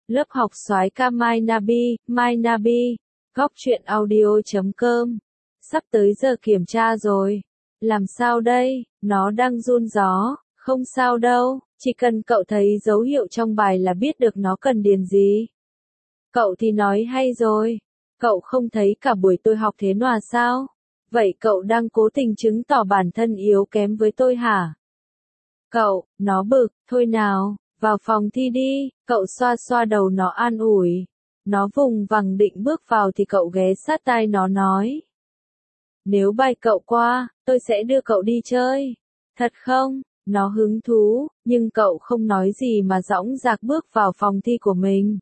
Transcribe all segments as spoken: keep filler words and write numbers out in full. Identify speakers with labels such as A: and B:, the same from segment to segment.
A: Lớp học soái ca My Nabi, My Nabi, góc truyện audio chấm com. Sắp tới giờ kiểm tra rồi. Làm sao đây? Nó đang run gió. Không sao đâu, chỉ cần cậu thấy dấu hiệu trong bài là biết được nó cần điền gì. Cậu thì nói hay rồi. Cậu không thấy cả buổi tôi học thế nòa sao? Vậy cậu đang cố tình chứng tỏ bản thân yếu kém với tôi hả? Cậu, nó bực, thôi nào, vào phòng thi đi, cậu xoa xoa đầu nó an ủi. Nó vùng vằng định bước vào thì cậu ghé sát tai nó nói. Nếu bài cậu qua, tôi sẽ đưa cậu đi chơi. Thật không? Nó hứng thú, nhưng cậu không nói gì mà dõng dạc bước vào phòng thi của mình.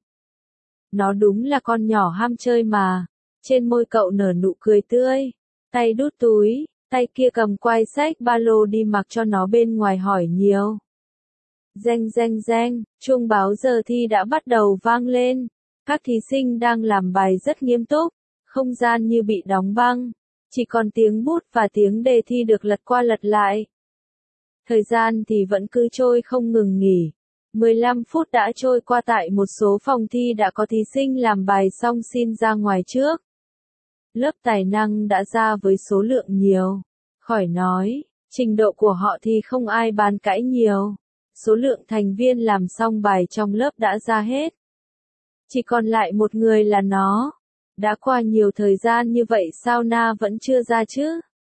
A: Nó đúng là con nhỏ ham chơi mà. Trên môi cậu nở nụ cười tươi. Tay đút túi, tay kia cầm quai xách ba lô đi mặc cho nó bên ngoài hỏi nhiều. Reng reng reng, chuông báo giờ thi đã bắt đầu vang lên. Các thí sinh đang làm bài rất nghiêm túc, không gian như bị đóng băng. Chỉ còn tiếng bút và tiếng đề thi được lật qua lật lại. Thời gian thì vẫn cứ trôi không ngừng nghỉ. mười lăm phút đã trôi qua tại một số phòng thi đã có thí sinh làm bài xong xin ra ngoài trước. Lớp tài năng đã ra với số lượng nhiều. Khỏi nói, trình độ của họ thì không ai bàn cãi nhiều. Số lượng thành viên làm xong bài trong lớp đã ra hết. Chỉ còn lại một người là nó. Đã qua nhiều thời gian như vậy sao Na vẫn chưa ra chứ?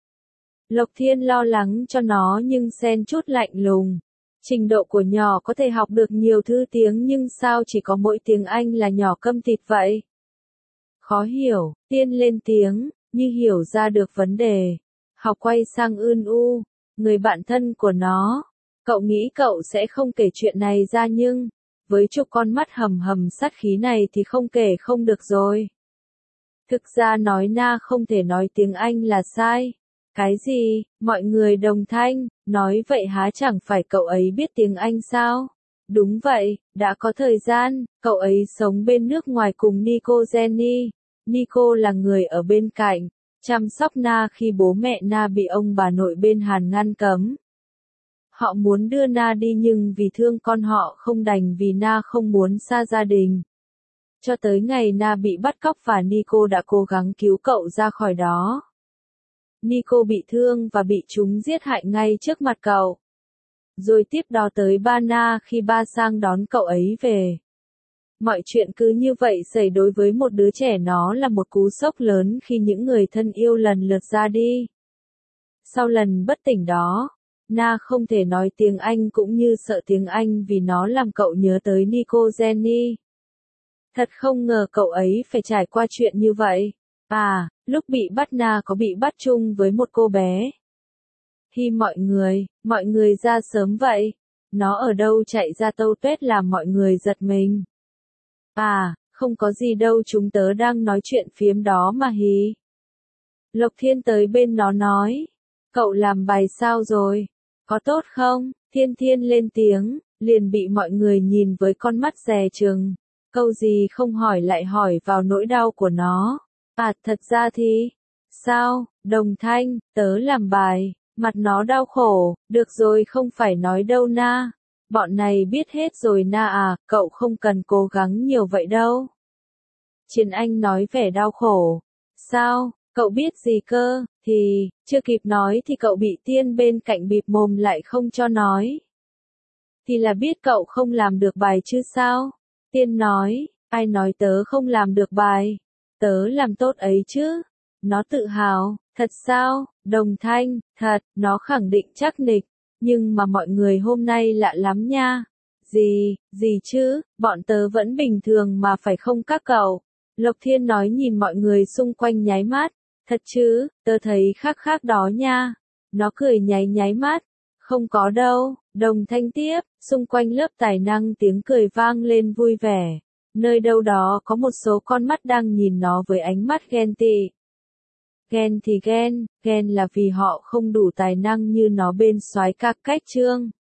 A: Lộc Thiên lo lắng cho nó nhưng xen chút lạnh lùng. Trình độ của nhỏ có thể học được nhiều thứ tiếng nhưng sao chỉ có mỗi tiếng Anh là nhỏ câm tịt vậy? Khó hiểu, Tiên lên tiếng, như hiểu ra được vấn đề. Học quay sang Ưn U, người bạn thân của nó. Cậu nghĩ cậu sẽ không kể chuyện này ra nhưng, với chục con mắt hầm hầm sát khí này thì không kể không được rồi. Thực ra nói Na không thể nói tiếng Anh là sai. Cái gì, mọi người đồng thanh, nói vậy há chẳng phải cậu ấy biết tiếng Anh sao? Đúng vậy, đã có thời gian, cậu ấy sống bên nước ngoài cùng Nico Jenny. Nico là người ở bên cạnh, chăm sóc Na khi bố mẹ Na bị ông bà nội bên Hàn ngăn cấm. Họ muốn đưa Na đi nhưng vì thương con họ không đành vì Na không muốn xa gia đình. Cho tới ngày Na bị bắt cóc và Nico đã cố gắng cứu cậu ra khỏi đó. Nico bị thương và bị chúng giết hại ngay trước mặt cậu. Rồi tiếp đó tới ba Na khi ba sang đón cậu ấy về. Mọi chuyện cứ như vậy xảy đối với một đứa trẻ nó là một cú sốc lớn khi những người thân yêu lần lượt ra đi. Sau lần bất tỉnh đó, Na không thể nói tiếng Anh cũng như sợ tiếng Anh vì nó làm cậu nhớ tới Nico Jenny. Thật không ngờ cậu ấy phải trải qua chuyện như vậy. À, lúc bị bắt Na có bị bắt chung với một cô bé. Hi mọi người, mọi người ra sớm vậy. Nó ở đâu chạy ra tâu tuét làm mọi người giật mình. À, không có gì đâu chúng tớ đang nói chuyện phiếm đó mà hí. Lộc Thiên tới bên nó nói. Cậu làm bài sao rồi? Có tốt không? Thiên Thiên lên tiếng, liền bị mọi người nhìn với con mắt dè chừng. Câu gì không hỏi lại hỏi vào nỗi đau của nó. À, thật ra thì, sao, Đồng Thanh, tớ làm bài, mặt nó đau khổ, được rồi không phải nói đâu Na. Bọn này biết hết rồi Na à, cậu không cần cố gắng nhiều vậy đâu. Chiến Anh nói vẻ đau khổ. Sao, cậu biết gì cơ, thì, chưa kịp nói thì cậu bị Tiên bên cạnh bịt mồm lại không cho nói. Thì là biết cậu không làm được bài chứ sao? Tiên nói, ai nói tớ không làm được bài? Tớ làm tốt ấy chứ. Nó tự hào, thật sao, Đồng Thanh, thật, nó khẳng định chắc nịch. Nhưng mà mọi người hôm nay lạ lắm nha. Gì, gì chứ, bọn tớ vẫn bình thường mà phải không các cậu? Lộc Thiên nói nhìn mọi người xung quanh nháy mắt. Thật chứ, tớ thấy khác khác đó nha. Nó cười nháy nháy mắt. Không có đâu, Đồng Thanh tiếp, xung quanh lớp tài năng tiếng cười vang lên vui vẻ. Nơi đâu đó có một số con mắt đang nhìn nó với ánh mắt ghen tị. Ghen thì ghen, ghen là vì họ không đủ tài năng như nó bên soái ca Cách Trương.